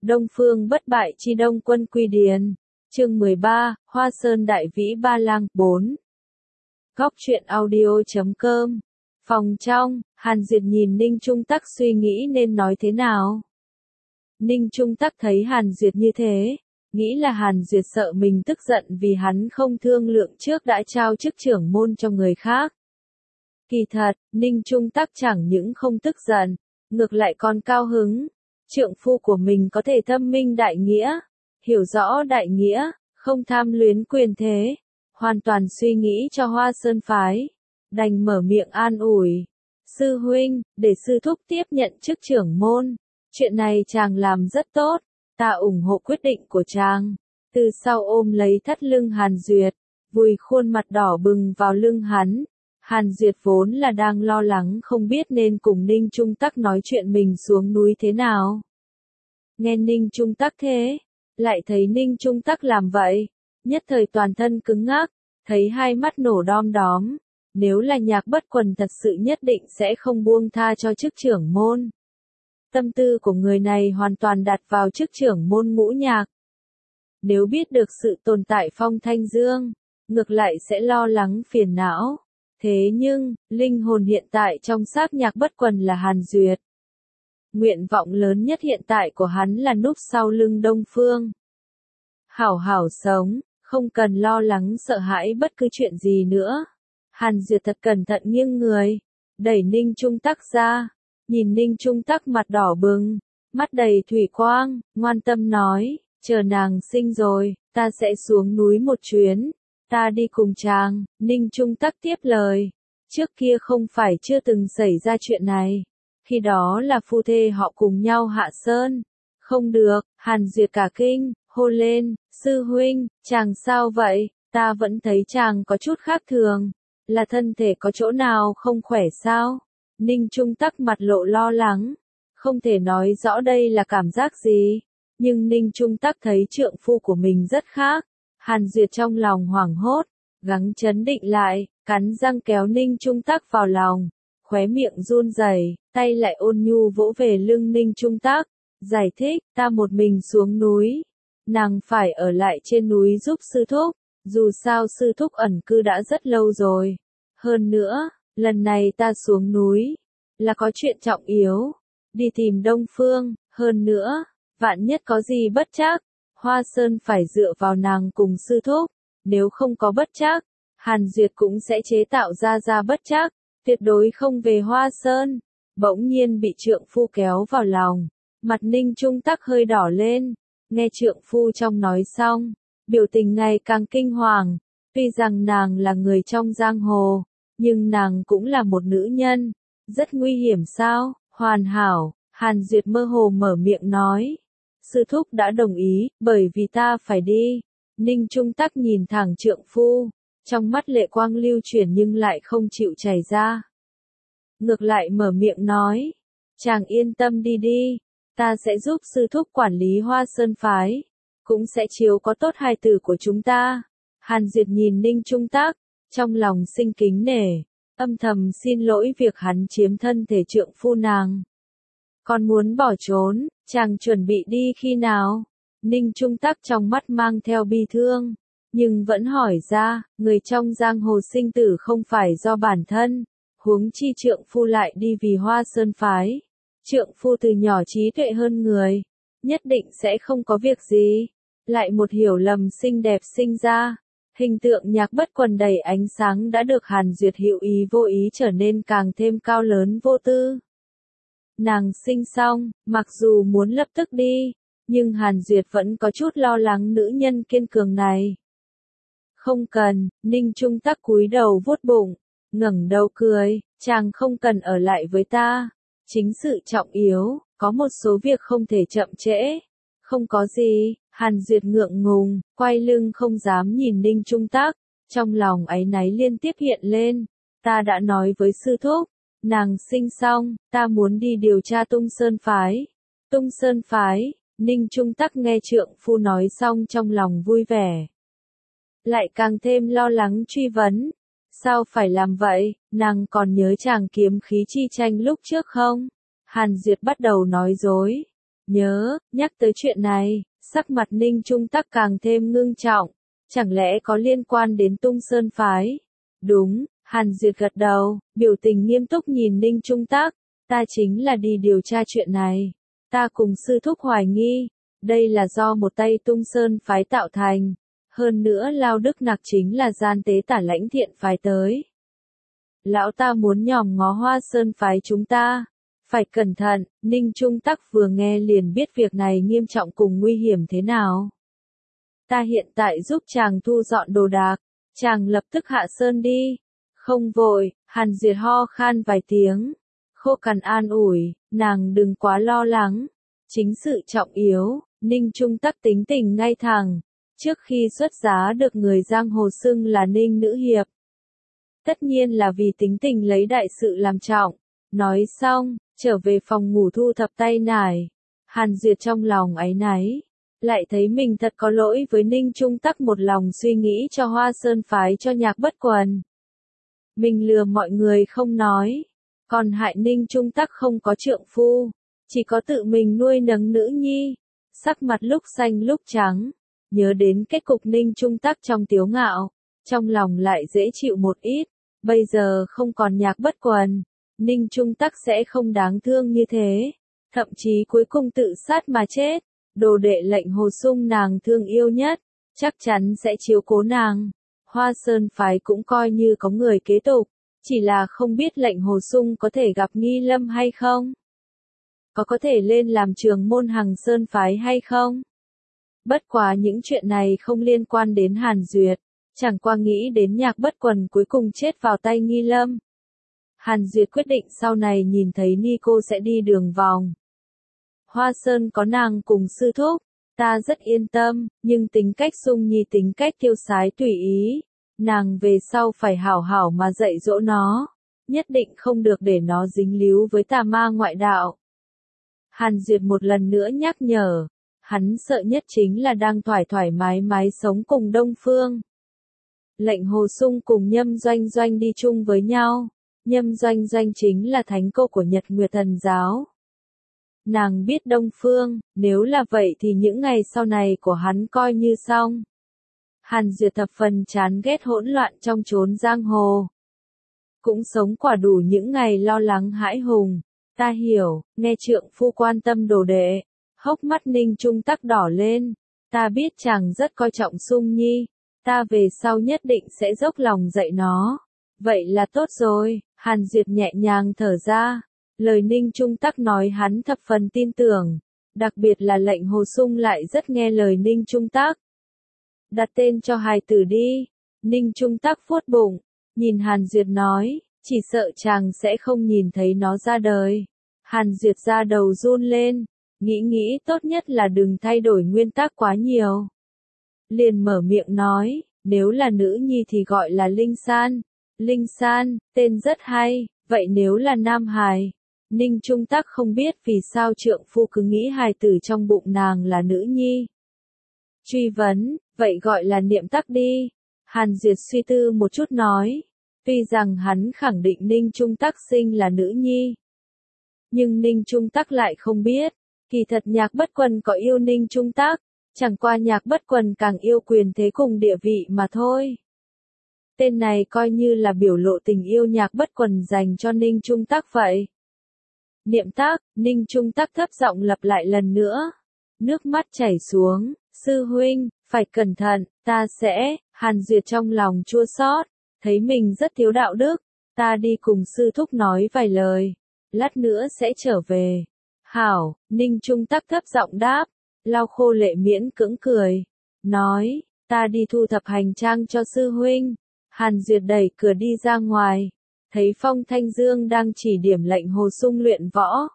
Đông Phương bất bại chi Đông Quân Quy Điền. Chương 13, Hoa Sơn Đại Vĩ Ba Lang 4. Góc truyện audio.com. Phòng trong, Hàn Duyệt nhìn Ninh Trung Tắc suy nghĩ nên nói thế nào. Ninh Trung Tắc thấy Hàn Duyệt như thế, nghĩ là Hàn Duyệt sợ mình tức giận vì hắn không thương lượng trước đã trao chức trưởng môn cho người khác. Kỳ thật, Ninh Trung Tắc chẳng những không tức giận, ngược lại còn cao hứng. Trượng phu của mình có thể thâm minh đại nghĩa, hiểu rõ đại nghĩa, không tham luyến quyền thế, hoàn toàn suy nghĩ cho Hoa Sơn phái, đành mở miệng an ủi. Sư huynh, để sư thúc tiếp nhận chức trưởng môn, chuyện này chàng làm rất tốt, ta ủng hộ quyết định của chàng. Từ sau ôm lấy thắt lưng Hàn Duyệt, vùi khuôn mặt đỏ bừng vào lưng hắn. Hàn Duyệt vốn là đang lo lắng không biết nên cùng Ninh Trung Tắc nói chuyện mình xuống núi thế nào. Nghe Ninh Trung Tắc thế, lại thấy Ninh Trung Tắc làm vậy, nhất thời toàn thân cứng ngắc, thấy hai mắt nổ đom đóm. Nếu là Nhạc Bất Quần thật sự nhất định sẽ không buông tha cho chức trưởng môn. Tâm tư của người này hoàn toàn đặt vào chức trưởng môn Ngũ Nhạc. Nếu biết được sự tồn tại Phong Thanh Dương, ngược lại sẽ lo lắng phiền não. Thế nhưng, linh hồn hiện tại trong xác Nhạc Bất Quần là Hàn Duyệt. Nguyện vọng lớn nhất hiện tại của hắn là núp sau lưng Đông Phương. Hảo hảo sống, không cần lo lắng sợ hãi bất cứ chuyện gì nữa. Hàn Duyệt thật cẩn thận nghiêng người, đẩy Ninh Trung Tắc ra, nhìn Ninh Trung Tắc mặt đỏ bừng, mắt đầy thủy quang, ngoan tâm nói, chờ nàng sinh rồi, ta sẽ xuống núi một chuyến, ta đi cùng chàng. Ninh Trung Tắc tiếp lời, trước kia không phải chưa từng xảy ra chuyện này, khi đó là phu thê họ cùng nhau hạ sơn. Không được, Hàn Duyệt cả kinh, hô lên, sư huynh, chàng sao vậy, ta vẫn thấy chàng có chút khác thường. Là thân thể có chỗ nào không khỏe sao? Ninh Trung Tắc mặt lộ lo lắng, không thể nói rõ đây là cảm giác gì, nhưng Ninh Trung Tắc thấy trượng phu của mình rất khác. Hàn Duyệt trong lòng hoảng hốt, gắng trấn định lại, cắn răng kéo Ninh Trung Tắc vào lòng, khóe miệng run rẩy, tay lại ôn nhu vỗ về lưng Ninh Trung Tắc, giải thích, ta một mình xuống núi, nàng phải ở lại trên núi giúp sư thúc. Dù sao sư thúc ẩn cư đã rất lâu rồi. Hơn nữa, lần này ta xuống núi, là có chuyện trọng yếu. Đi tìm Đông Phương, hơn nữa, vạn nhất có gì bất trắc, Hoa Sơn phải dựa vào nàng cùng sư thúc. Nếu không có bất trắc, Hàn Duyệt cũng sẽ chế tạo ra bất trắc, tuyệt đối không về Hoa Sơn. Bỗng nhiên bị trượng phu kéo vào lòng, mặt Ninh Trung Tắc hơi đỏ lên, nghe trượng phu trong nói xong. Biểu tình ngày càng kinh hoàng, tuy rằng nàng là người trong giang hồ, nhưng nàng cũng là một nữ nhân, rất nguy hiểm sao? Hoàn hảo, Hàn Duyệt mơ hồ mở miệng nói, sư thúc đã đồng ý, bởi vì ta phải đi. Ninh Trung Tắc nhìn thẳng trượng phu, trong mắt lệ quang lưu chuyển nhưng lại không chịu chảy ra. Ngược lại mở miệng nói, chàng yên tâm đi đi, ta sẽ giúp sư thúc quản lý Hoa Sơn phái, cũng sẽ chiếu có tốt hài tử của chúng ta. Hàn Duyệt nhìn Ninh Trung Tắc, trong lòng sinh kính nể, âm thầm xin lỗi việc hắn chiếm thân thể trượng phu nàng. Còn muốn bỏ trốn, chàng chuẩn bị đi khi nào? Ninh Trung Tắc trong mắt mang theo bi thương, nhưng vẫn hỏi ra, người trong giang hồ sinh tử không phải do bản thân, huống chi trượng phu lại đi vì Hoa Sơn phái. Trượng phu từ nhỏ trí tuệ hơn người, nhất định sẽ không có việc gì. Lại một hiểu lầm xinh đẹp sinh ra, hình tượng Nhạc Bất Quần đầy ánh sáng đã được Hàn Duyệt hữu ý vô ý trở nên càng thêm cao lớn vô tư. Nàng sinh xong, mặc dù muốn lập tức đi, nhưng Hàn Duyệt vẫn có chút lo lắng nữ nhân kiên cường này. Không cần, Ninh Trung Tắc cúi đầu vuốt bụng, ngẩng đầu cười, chàng không cần ở lại với ta. Chính sự trọng yếu, có một số việc không thể chậm trễ. Không có gì, Hàn Duyệt ngượng ngùng, quay lưng không dám nhìn Ninh Trung Tắc, trong lòng áy náy liên tiếp hiện lên. Ta đã nói với sư thúc, nàng sinh xong, ta muốn đi điều tra Tung Sơn phái. Tung Sơn phái, Ninh Trung Tắc nghe trượng phu nói xong trong lòng vui vẻ. Lại càng thêm lo lắng truy vấn. Sao phải làm vậy, nàng còn nhớ chàng kiếm khí chi tranh lúc trước không? Hàn Duyệt bắt đầu nói dối. nhắc tới chuyện này, sắc mặt Ninh Trung Tắc càng thêm ngưng trọng, chẳng lẽ có liên quan đến Tung Sơn phái? Đúng, Hàn Duyệt gật đầu, biểu tình nghiêm túc nhìn Ninh Trung Tắc, ta chính là đi điều tra chuyện này, ta cùng sư thúc hoài nghi, đây là do một tay Tung Sơn phái tạo thành, hơn nữa Lao Đức Nặc chính là gian tế tả lãnh thiện phái tới. Lão ta muốn nhòm ngó Hoa Sơn phái chúng ta. Phải cẩn thận, Ninh Trung Tắc vừa nghe liền biết việc này nghiêm trọng cùng nguy hiểm thế nào. Ta hiện tại giúp chàng thu dọn đồ đạc, chàng lập tức hạ sơn đi. Không vội, Hàn Duyệt ho khan vài tiếng. Khô cằn an ủi, nàng đừng quá lo lắng. Chính sự trọng yếu, Ninh Trung Tắc tính tình ngay thẳng. Trước khi xuất giá được người giang hồ xưng là Ninh Nữ Hiệp. Tất nhiên là vì tính tình lấy đại sự làm trọng. Nói xong, trở về phòng ngủ thu thập tay nải. Hàn Duyệt trong lòng áy náy. Lại thấy mình thật có lỗi với Ninh Trung Tắc, một lòng suy nghĩ cho Hoa Sơn phái cho Nhạc Bất Quần. Mình lừa mọi người không nói. Còn hại Ninh Trung Tắc không có trượng phu. Chỉ có tự mình nuôi nấng nữ nhi. Sắc mặt lúc xanh lúc trắng. Nhớ đến kết cục Ninh Trung Tắc trong tiếu ngạo. Trong lòng lại dễ chịu một ít. Bây giờ không còn Nhạc Bất Quần. Ninh Trung Tắc sẽ không đáng thương như thế. Thậm chí cuối cùng tự sát mà chết. Đồ đệ Lệnh Hồ Sung nàng thương yêu nhất. Chắc chắn sẽ chiếu cố nàng. Hoa Sơn phái cũng coi như có người kế tục. Chỉ là không biết Lệnh Hồ Sung có thể gặp Nghi Lâm hay không? Có thể lên làm trường môn Hằng Sơn phái hay không? Bất quá những chuyện này không liên quan đến Hàn Duyệt. Chẳng qua nghĩ đến Nhạc Bất Quần cuối cùng chết vào tay Nghi Lâm. Hàn Duyệt quyết định sau này nhìn thấy Nico sẽ đi đường vòng. Hoa Sơn có nàng cùng sư thúc, ta rất yên tâm, nhưng tính cách Sung Nhi tính cách tiêu sái tùy ý. Nàng về sau phải hảo hảo mà dạy dỗ nó, nhất định không được để nó dính líu với tà ma ngoại đạo. Hàn Duyệt một lần nữa nhắc nhở, hắn sợ nhất chính là đang thoải mái sống cùng Đông Phương. Lệnh Hồ Sung cùng Nhâm Doanh Doanh đi chung với nhau. Nhâm Doanh Doanh chính là thánh cô của Nhật Nguyệt Thần Giáo. Nàng biết Đông Phương, nếu là vậy thì những ngày sau này của hắn coi như xong. Hàn Duyệt thập phần chán ghét hỗn loạn trong chốn giang hồ. Cũng sống quả đủ những ngày lo lắng hãi hùng. Ta hiểu, nghe trượng phu quan tâm đồ đệ. Hốc mắt Ninh Trung Tắc đỏ lên. Ta biết chàng rất coi trọng Sung Nhi. Ta về sau nhất định sẽ dốc lòng dạy nó. Vậy là tốt rồi, Hàn Duyệt nhẹ nhàng thở ra. Lời Ninh Trung Tắc nói hắn thập phần tin tưởng. Đặc biệt là Lệnh Hồ Sung lại rất nghe lời Ninh Trung Tắc. Đặt tên cho hài tử đi. Ninh Trung Tắc vuốt bụng. Nhìn Hàn Duyệt nói, chỉ sợ chàng sẽ không nhìn thấy nó ra đời. Hàn Duyệt ra đầu run lên. Nghĩ tốt nhất là đừng thay đổi nguyên tắc quá nhiều. Liền mở miệng nói, nếu là nữ nhi thì gọi là Linh San. Linh San, tên rất hay, vậy nếu là nam hài? Ninh Trung Tắc không biết vì sao trượng phu cứ nghĩ hài tử trong bụng nàng là nữ nhi. Truy vấn, vậy gọi là Niệm Tắc đi. Hàn Duyệt suy tư một chút nói, tuy rằng hắn khẳng định Ninh Trung Tắc sinh là nữ nhi. Nhưng Ninh Trung Tắc lại không biết, kỳ thật Nhạc Bất Quần có yêu Ninh Trung Tắc, chẳng qua Nhạc Bất Quần càng yêu quyền thế cùng địa vị mà thôi. Tên này coi như là biểu lộ tình yêu Nhạc Bất Quần dành cho Ninh Trung Tắc vậy. Niệm Tắc, Ninh Trung Tắc thấp giọng lặp lại lần nữa. Nước mắt chảy xuống, sư huynh, phải cẩn thận, ta sẽ, Hàn Duyệt trong lòng chua xót, thấy mình rất thiếu đạo đức, ta đi cùng sư thúc nói vài lời, lát nữa sẽ trở về. Hảo, Ninh Trung Tắc thấp giọng đáp, lau khô lệ miễn cưỡng cười, nói, ta đi thu thập hành trang cho sư huynh. Hàn Duyệt đẩy cửa đi ra ngoài, thấy Phong Thanh Dương đang chỉ điểm Lệnh Hồ Sung luyện võ.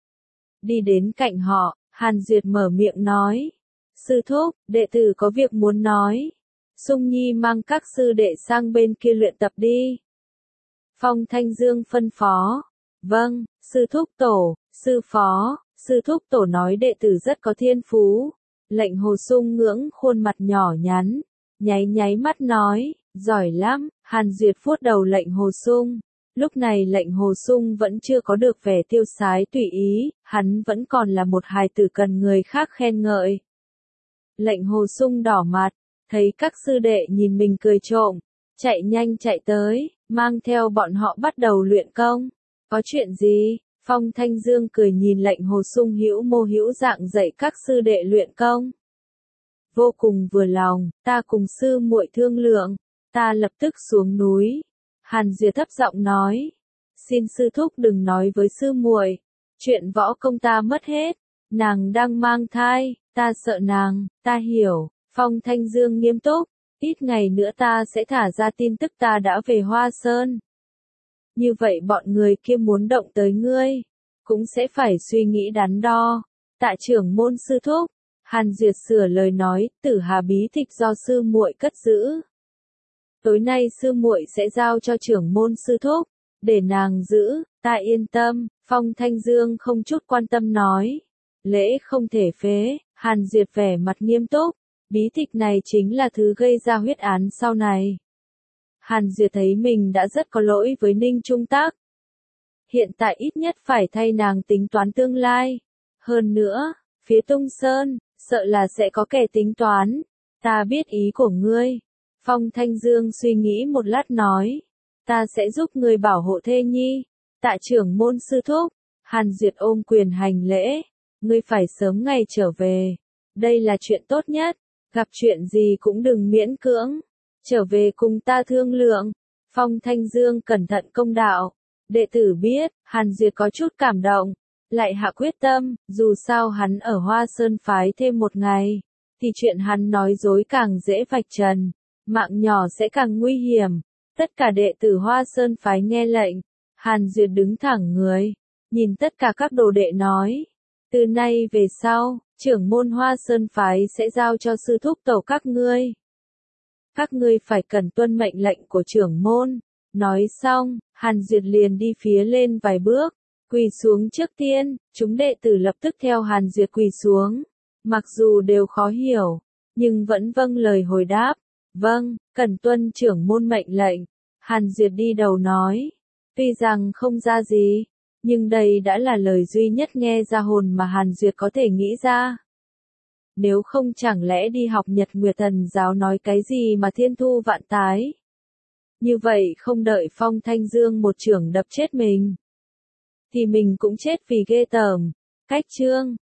Đi đến cạnh họ, Hàn Duyệt mở miệng nói, sư thúc, đệ tử có việc muốn nói. Sung Nhi mang các sư đệ sang bên kia luyện tập đi. Phong Thanh Dương phân phó, vâng, sư thúc tổ, sư phó, sư thúc tổ nói đệ tử rất có thiên phú. Lệnh Hồ Sung ngưỡng khuôn mặt nhỏ nhắn, nháy mắt nói, giỏi lắm. Hàn Duyệt vuốt đầu Lệnh Hồ Sung, Lúc này lệnh Hồ Sung vẫn chưa có được vẻ tiêu sái tùy ý, hắn vẫn còn là một hài tử cần người khác khen ngợi. Lệnh Hồ Sung đỏ mặt, thấy các sư đệ nhìn mình cười trộm, chạy nhanh chạy tới, mang theo bọn họ bắt đầu luyện công. Có chuyện gì? Phong Thanh Dương cười nhìn lệnh Hồ Sung hữu mô hữu dạng dạy các sư đệ luyện công. Vô cùng vừa lòng, ta cùng sư muội thương lượng, ta lập tức xuống núi. Hàn Diệp thấp giọng nói, xin sư thúc đừng nói với sư muội, chuyện võ công ta mất hết, nàng đang mang thai, ta sợ nàng, ta hiểu. Phong Thanh Dương nghiêm túc, ít ngày nữa ta sẽ thả ra tin tức ta đã về Hoa Sơn. Như vậy bọn người kia muốn động tới ngươi, cũng sẽ phải suy nghĩ đắn đo. Tạ trưởng môn sư thúc, Hàn Diệp sửa lời nói, Tử Hà bí tịch do sư muội cất giữ. Tối nay sư muội sẽ giao cho trưởng môn sư thúc, để nàng giữ, ta yên tâm. Phong Thanh Dương không chút quan tâm nói, lễ không thể phế. Hàn Diệp vẻ mặt nghiêm túc, bí tịch này chính là thứ gây ra huyết án sau này. Hàn Diệp thấy mình đã rất có lỗi với Ninh Trung Tác. Hiện tại ít nhất phải thay nàng tính toán tương lai. Hơn nữa, phía Tung Sơn, sợ là sẽ có kẻ tính toán. Ta biết ý của ngươi. Phong Thanh Dương suy nghĩ một lát nói, ta sẽ giúp ngươi bảo hộ thê nhi. Tạ trưởng môn sư thúc. Hàn Diệp ôm quyền hành lễ, ngươi phải sớm ngày trở về. Đây là chuyện tốt nhất, gặp chuyện gì cũng đừng miễn cưỡng. Trở về cùng ta thương lượng. Phong Thanh Dương cẩn thận công đạo. Đệ tử biết, Hàn Diệp có chút cảm động, lại hạ quyết tâm, dù sao hắn ở Hoa Sơn phái thêm một ngày, thì chuyện hắn nói dối càng dễ vạch trần, mạng nhỏ sẽ càng nguy hiểm. Tất cả đệ tử Hoa Sơn phái nghe lệnh, Hàn Diệp đứng thẳng người, nhìn tất cả các đồ đệ nói, từ nay về sau, trưởng môn Hoa Sơn phái sẽ giao cho sư thúc tổ các ngươi. Các ngươi phải cần tuân mệnh lệnh của trưởng môn. Nói xong, Hàn Diệp liền đi phía lên vài bước, quỳ xuống trước tiên, chúng đệ tử lập tức theo Hàn Diệp quỳ xuống. Mặc dù đều khó hiểu, nhưng vẫn vâng lời hồi đáp, vâng, cần tuân trưởng môn mệnh lệnh. Hàn Diệp đi đầu nói, tuy rằng không ra gì, nhưng đây đã là lời duy nhất nghe ra hồn mà Hàn Diệp có thể nghĩ ra. Nếu không chẳng lẽ đi học Nhật Nguyệt Thần giáo nói cái gì mà thiên thu vạn tái. Như vậy không đợi Phong Thanh Dương một chưởng đập chết mình, thì mình cũng chết vì ghê tởm. Cách chương